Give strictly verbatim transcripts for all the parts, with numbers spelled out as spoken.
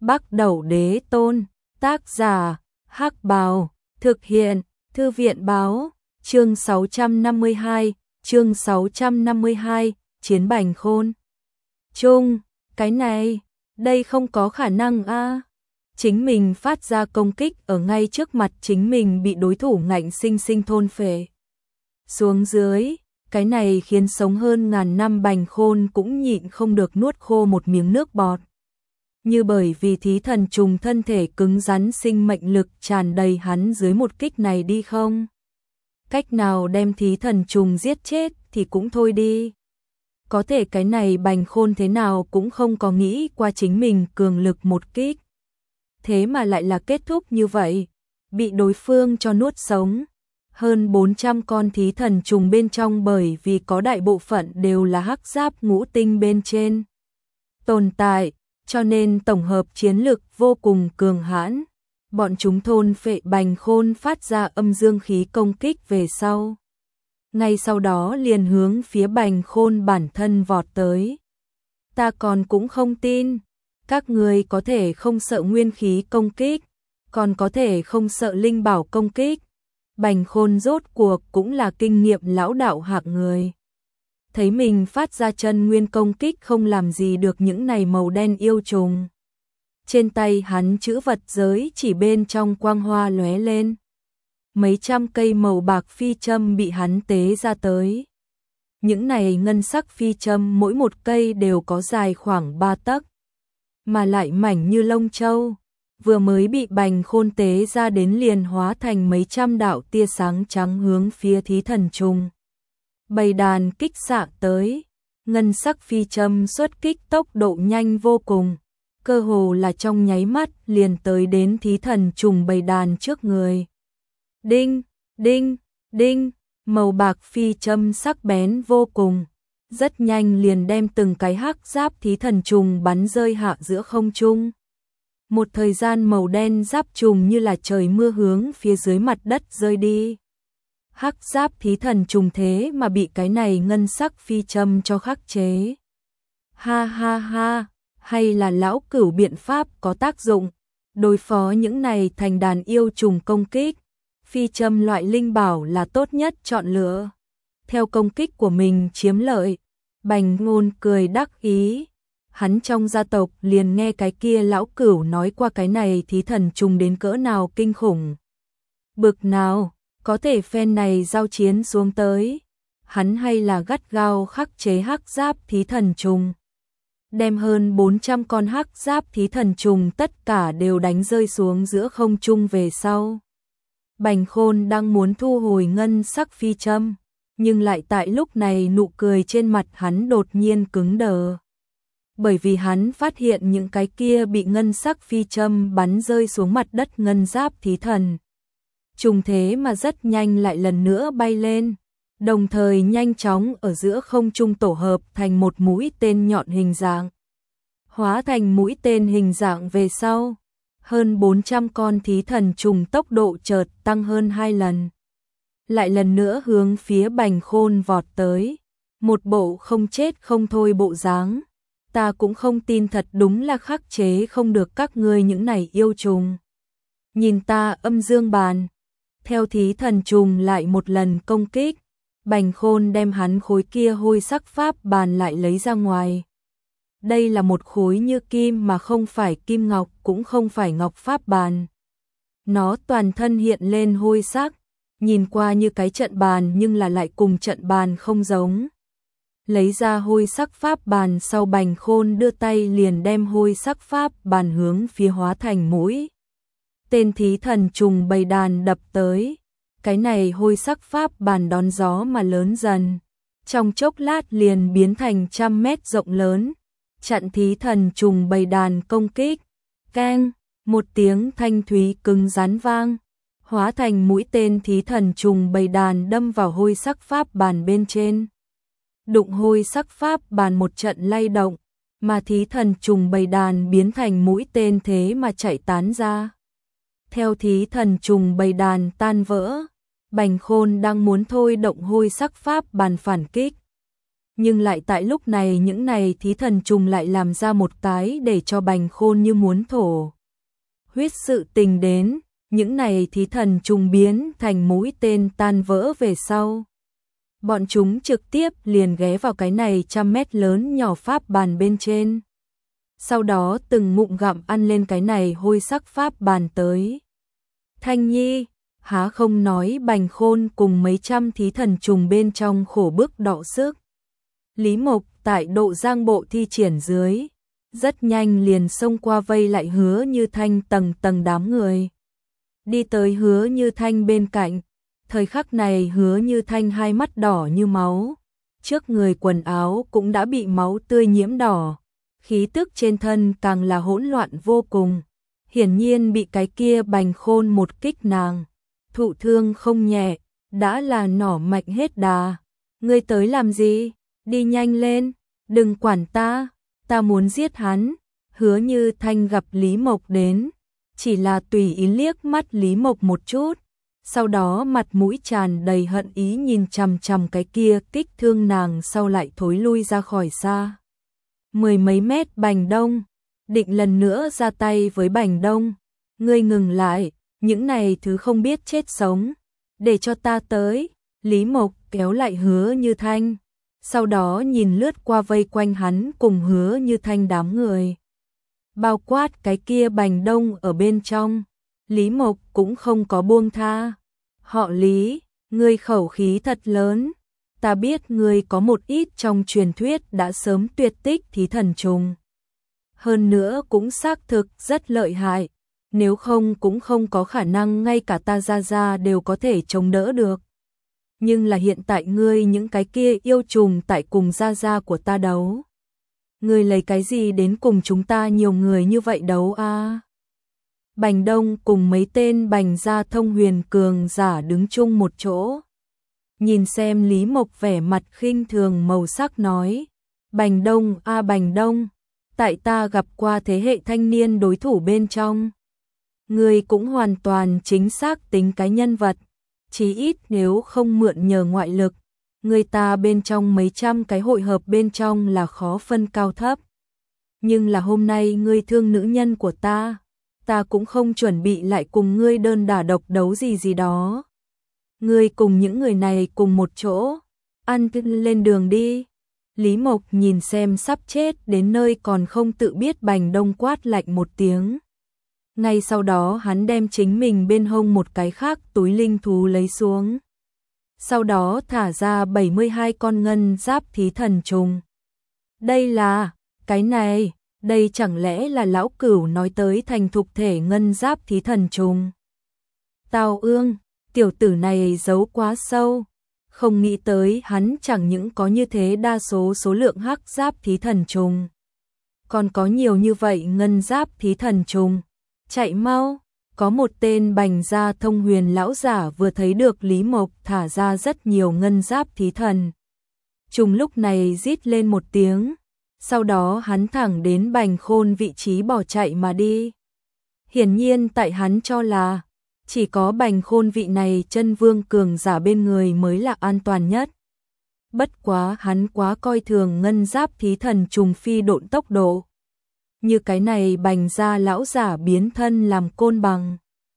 Bắc Đẩu Đế Tôn, tác giả, Hắc Bào, thực hiện, Thư viện báo, chương sáu trăm năm mươi hai, chương sáu trăm năm mươi hai, Chiến Bành Khôn. Chung, cái này, đây không có khả năng a. Chính mình phát ra công kích ở ngay trước mặt chính mình bị đối thủ ngạnh sinh sinh thôn phệ xuống dưới, cái này khiến sống hơn ngàn năm Bành Khôn cũng nhịn không được nuốt khô một miếng nước bọt. Như bởi vì thí thần trùng thân thể cứng rắn sinh mệnh lực tràn đầy hắn dưới một kích này đi không? Cách nào đem thí thần trùng giết chết thì cũng thôi đi. Có thể cái này Bành Khôn thế nào cũng không có nghĩ qua chính mình cường lực một kích. Thế mà lại là kết thúc như vậy, bị đối phương cho nuốt sống. Hơn bốn trăm con thí thần trùng bên trong bởi vì có đại bộ phận đều là hắc giáp ngũ tinh bên trên tồn tại, cho nên tổng hợp chiến lực vô cùng cường hãn. Bọn chúng thôn phệ Bành Khôn phát ra âm dương khí công kích về sau. Ngay sau đó liền hướng phía Bành Khôn bản thân vọt tới. Ta còn cũng không tin, các người có thể không sợ nguyên khí công kích, còn có thể không sợ linh bảo công kích. Bành Khôn rốt cuộc cũng là kinh nghiệm lão đạo hạng người. Thấy mình phát ra chân nguyên công kích không làm gì được những này màu đen yêu trùng. Trên tay hắn chữ vật giới chỉ bên trong quang hoa lóe lên. Mấy trăm cây màu bạc phi châm bị hắn tế ra tới. Những này ngân sắc phi châm mỗi một cây đều có dài khoảng ba tấc, mà lại mảnh như lông châu. Vừa mới bị Bành Khôn tế ra đến liền hóa thành mấy trăm đạo tia sáng trắng hướng phía thí thần trùng bầy đàn kích xạ tới. Ngân sắc phi châm xuất kích tốc độ nhanh vô cùng, cơ hồ là trong nháy mắt liền tới đến thí thần trùng bầy đàn trước người. Đinh, đinh, đinh, màu bạc phi châm sắc bén vô cùng, rất nhanh liền đem từng cái hắc giáp thí thần trùng bắn rơi hạ giữa không trung. Một thời gian màu đen giáp trùng như là trời mưa hướng phía dưới mặt đất rơi đi. Hắc giáp thí thần trùng thế mà bị cái này ngân sắc phi châm cho khắc chế. Ha ha ha, hay là lão cửu biện pháp có tác dụng, đối phó những này thành đàn yêu trùng công kích. Phi châm loại linh bảo là tốt nhất chọn lựa. Theo công kích của mình chiếm lợi, Bành Khôn cười đắc ý. Hắn trong gia tộc liền nghe cái kia lão cửu nói qua cái này thí thần trùng đến cỡ nào kinh khủng. Bực nào, có thể phen này giao chiến xuống tới. Hắn hay là gắt gao khắc chế hắc giáp thí thần trùng. Đem hơn bốn trăm con hắc giáp thí thần trùng tất cả đều đánh rơi xuống giữa không trung về sau. Bành Khôn đang muốn thu hồi ngân sắc phi châm, nhưng lại tại lúc này nụ cười trên mặt hắn đột nhiên cứng đờ. Bởi vì hắn phát hiện những cái kia bị ngân sắc phi châm bắn rơi xuống mặt đất ngân giáp thí thần trùng thế mà rất nhanh lại lần nữa bay lên, đồng thời nhanh chóng ở giữa không trung tổ hợp thành một mũi tên nhọn hình dạng. Hóa thành mũi tên hình dạng về sau, hơn bốn trăm con thí thần trùng tốc độ chợt tăng hơn hai lần. Lại lần nữa hướng phía Bành Khôn vọt tới, một bộ không chết không thôi bộ dáng. Ta cũng không tin thật đúng là khắc chế không được các ngươi những này yêu trùng. Nhìn ta âm dương bàn. Theo thí thần trùng lại một lần công kích, Bành Khôn đem hắn khối kia hôi sắc pháp bàn lại lấy ra ngoài. Đây là một khối như kim mà không phải kim ngọc cũng không phải ngọc pháp bàn. Nó toàn thân hiện lên hôi sắc, nhìn qua như cái trận bàn nhưng là lại cùng trận bàn không giống. Lấy ra hôi sắc pháp bàn sau Bành Khôn đưa tay liền đem hôi sắc pháp bàn hướng phía hóa thành mũi tên thí thần trùng bầy đàn đập tới. Cái này hôi sắc pháp bàn đón gió mà lớn dần, trong chốc lát liền biến thành trăm mét rộng lớn, chặn thí thần trùng bầy đàn công kích. Keng, một tiếng thanh thúy cứng rắn vang, hóa thành mũi tên thí thần trùng bầy đàn đâm vào hôi sắc pháp bàn bên trên. Đụng hôi sắc pháp bàn một trận lay động, mà thí thần trùng bầy đàn biến thành mũi tên thế mà chạy tán ra. Theo thí thần trùng bầy đàn tan vỡ, Bành Khôn đang muốn thôi động hôi sắc pháp bàn phản kích. Nhưng lại tại lúc này những này thí thần trùng lại làm ra một cái để cho Bành Khôn như muốn thổ huyết sự tình đến, những này thí thần trùng biến thành mũi tên tan vỡ về sau. Bọn chúng trực tiếp liền ghé vào cái này trăm mét lớn nhỏ pháp bàn bên trên. Sau đó từng ngụm gặm ăn lên cái này hôi sắc pháp bàn tới. Thanh Nhi, há không nói Bành Khôn cùng mấy trăm thí thần trùng bên trong khổ bức đọ sức. Lý Mộc tại độ giang bộ thi triển dưới, rất nhanh liền xông qua vây lại Hứa Như Thanh tầng tầng đám người. Đi tới Hứa Như Thanh bên cạnh, thời khắc này Hứa Như Thanh hai mắt đỏ như máu, trước người quần áo cũng đã bị máu tươi nhiễm đỏ, khí tức trên thân càng là hỗn loạn vô cùng, hiển nhiên bị cái kia Bành Khôn một kích nàng, thụ thương không nhẹ, đã là nỏ mạnh hết đà. Ngươi tới làm gì? Đi nhanh lên, đừng quản ta, ta muốn giết hắn. Hứa Như Thanh gặp Lý Mộc đến, chỉ là tùy ý liếc mắt Lý Mộc một chút, sau đó mặt mũi tràn đầy hận ý nhìn chằm chằm cái kia kích thương nàng, sau lại thối lui ra khỏi xa. Mười mấy mét Bành Đông, định lần nữa ra tay với Bành Đông. Ngươi ngừng lại, những này thứ không biết chết sống, để cho ta tới. Lý Mộc kéo lại Hứa Như Thanh, sau đó nhìn lướt qua vây quanh hắn cùng Hứa Như Thanh đám người, bao quát cái kia Bành Đông ở bên trong. Lý Mộc cũng không có buông tha. Họ Lý, ngươi khẩu khí thật lớn, ta biết ngươi có một ít trong truyền thuyết đã sớm tuyệt tích thí thần trùng, hơn nữa cũng xác thực rất lợi hại, nếu không cũng không có khả năng ngay cả ta ra ra đều có thể chống đỡ được. Nhưng là hiện tại ngươi những cái kia yêu trùng tại cùng gia gia của ta đấu, ngươi lấy cái gì đến cùng chúng ta nhiều người như vậy đấu a? À? Bành Đông cùng mấy tên Bành gia thông huyền cường giả đứng chung một chỗ, nhìn xem Lý Mộc vẻ mặt khinh thường màu sắc nói: Bành Đông a à, Bành Đông, tại ta gặp qua thế hệ thanh niên đối thủ bên trong, ngươi cũng hoàn toàn chính xác tính cái nhân vật, chí ít nếu không mượn nhờ ngoại lực, người ta bên trong mấy trăm cái hội hợp bên trong là khó phân cao thấp. Nhưng là hôm nay ngươi thương nữ nhân của ta, ta cũng không chuẩn bị lại cùng ngươi đơn đả độc đấu gì gì đó. Ngươi cùng những người này cùng một chỗ, ăn lên đường đi. Lý Mộc nhìn xem sắp chết đến nơi còn không tự biết Bành Đông quát lạnh một tiếng. Ngay sau đó hắn đem chính mình bên hông một cái khác túi linh thú lấy xuống. Sau đó thả ra bảy mươi hai con ngân giáp thí thần trùng. Đây là, cái này, đây chẳng lẽ là lão cửu nói tới thành thục thể ngân giáp thí thần trùng. Tào Ương, tiểu tử này giấu quá sâu, không nghĩ tới hắn chẳng những có như thế đa số số lượng hắc giáp thí thần trùng, còn có nhiều như vậy ngân giáp thí thần trùng. Chạy mau, có một tên Bành gia thông huyền lão giả vừa thấy được Lý Mộc thả ra rất nhiều ngân giáp thí thần trùng, lúc này rít lên một tiếng, sau đó hắn thẳng đến Bành Khôn vị trí bỏ chạy mà đi. Hiển nhiên tại hắn cho là chỉ có Bành Khôn vị này chân vương cường giả bên người mới là an toàn nhất. Bất quá hắn quá coi thường ngân giáp thí thần trùng phi độn tốc độ. Như cái này Bành gia lão giả biến thân làm côn bằng,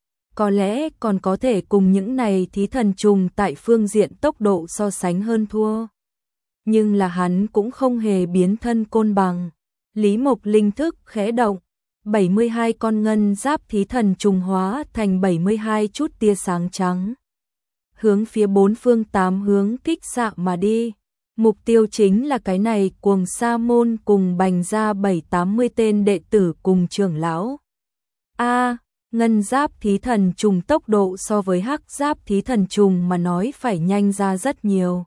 có lẽ còn có thể cùng những này thí thần trùng tại phương diện tốc độ so sánh hơn thua. Nhưng là hắn cũng không hề biến thân côn bằng. Lý Mộc linh thức khẽ động, bảy mươi hai con ngân giáp thí thần trùng hóa thành bảy mươi hai chút tia sáng trắng, hướng phía bốn phương tám hướng kích xạ mà đi. Mục tiêu chính là cái này Cuồng Sa môn cùng Bành gia bảy tám mươi tên đệ tử cùng trưởng lão. A, à, ngân giáp thí thần trùng tốc độ so với hắc giáp thí thần trùng mà nói phải nhanh ra rất nhiều.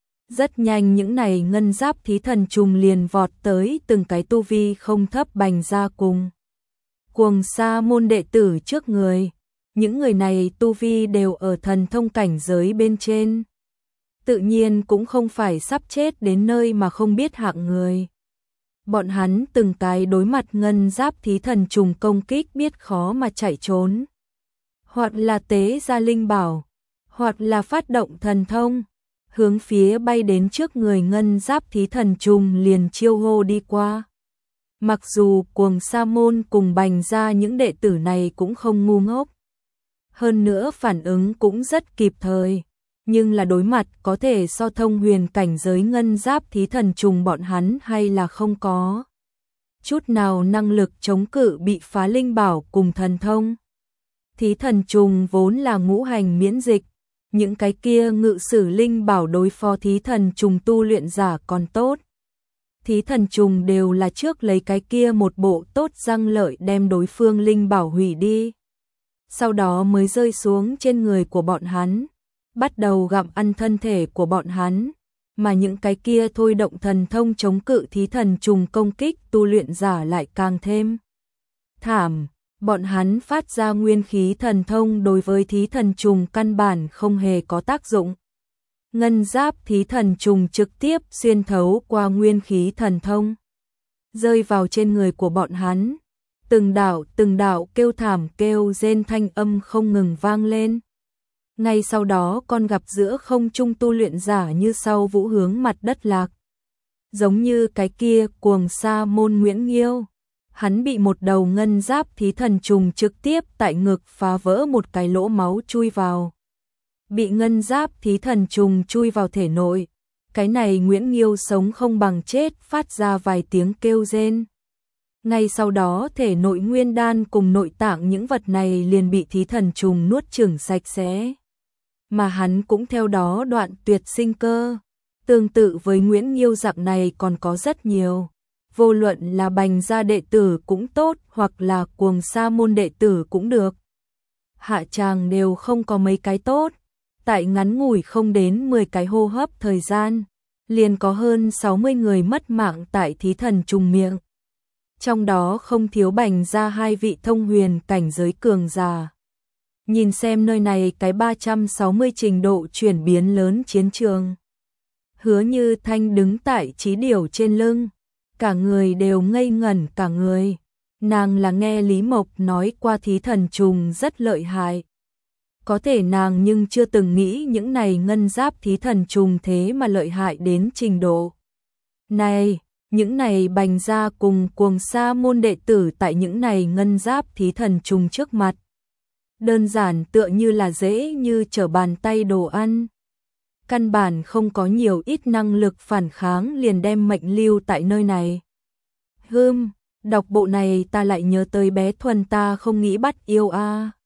Rất nhanh những này ngân giáp thí thần trùng liền vọt tới từng cái tu vi không thấp Bành gia cùng Cuồng Sa môn đệ tử trước người. Những người này tu vi đều ở thần thông cảnh giới bên trên, tự nhiên cũng không phải sắp chết đến nơi mà không biết hạng người. Bọn hắn từng cái đối mặt ngân giáp thí thần trùng công kích biết khó mà chạy trốn, hoặc là tế ra linh bảo, hoặc là phát động thần thông, hướng phía bay đến trước người ngân giáp thí thần trùng liền chiêu hô đi qua. Mặc dù Cuồng Sa môn cùng Bành gia những đệ tử này cũng không ngu ngốc, hơn nữa phản ứng cũng rất kịp thời, nhưng là đối mặt có thể so thông huyền cảnh giới ngân giáp thí thần trùng bọn hắn hay là không có chút nào năng lực chống cự bị phá linh bảo cùng thần thông. Thí thần trùng vốn là ngũ hành miễn dịch, những cái kia ngự sử linh bảo đối phó thí thần trùng tu luyện giả còn tốt. Thí thần trùng đều là trước lấy cái kia một bộ tốt răng lợi đem đối phương linh bảo hủy đi, sau đó mới rơi xuống trên người của bọn hắn, bắt đầu gặm ăn thân thể của bọn hắn, mà những cái kia thôi động thần thông chống cự thí thần trùng công kích tu luyện giả lại càng thêm thảm. Bọn hắn phát ra nguyên khí thần thông đối với thí thần trùng căn bản không hề có tác dụng. Ngân giáp thí thần trùng trực tiếp xuyên thấu qua nguyên khí thần thông, rơi vào trên người của bọn hắn. Từng đạo từng đạo kêu thảm kêu rên thanh âm không ngừng vang lên. Ngay sau đó con gặp giữa không trung tu luyện giả như sau vũ hướng mặt đất lạc. Giống như cái kia Cuồng Sa môn Nguyễn Nghiêu. Hắn bị một đầu ngân giáp thí thần trùng trực tiếp tại ngực phá vỡ một cái lỗ máu chui vào. Bị ngân giáp thí thần trùng chui vào thể nội. Cái này Nguyễn Nghiêu sống không bằng chết, phát ra vài tiếng kêu rên. Ngay sau đó thể nội nguyên đan cùng nội tạng những vật này liền bị thí thần trùng nuốt chửng sạch sẽ. Mà hắn cũng theo đó đoạn tuyệt sinh cơ. Tương tự với Nguyễn Nghiêu dạng này còn có rất nhiều. Vô luận là Bành gia đệ tử cũng tốt, hoặc là Cuồng Sa môn đệ tử cũng được. Hạ tràng đều không có mấy cái tốt. Tại ngắn ngủi không đến mười cái hô hấp thời gian, liền có hơn sáu mươi người mất mạng tại thí thần trùng miệng. Trong đó không thiếu Bành gia hai vị thông huyền cảnh giới cường giả. Nhìn xem nơi này cái ba trăm sáu mươi trình độ chuyển biến lớn chiến trường. Hứa Như Thanh đứng tại chí điểu trên lưng, cả người đều ngây ngẩn cả người. Nàng là nghe Lý Mộc nói qua thí thần trùng rất lợi hại. Có thể nàng nhưng chưa từng nghĩ những này ngân giáp thí thần trùng thế mà lợi hại đến trình độ này. Những này Bành gia cùng Cuồng Sa môn đệ tử tại những này ngân giáp thí thần trùng trước mặt. Đơn giản tựa như là dễ như trở bàn tay đồ ăn. Căn bản không có nhiều ít năng lực phản kháng liền đem mệnh lưu tại nơi này. Hừm, đọc bộ này ta lại nhớ tới bé Thuần ta không nghĩ bắt yêu a.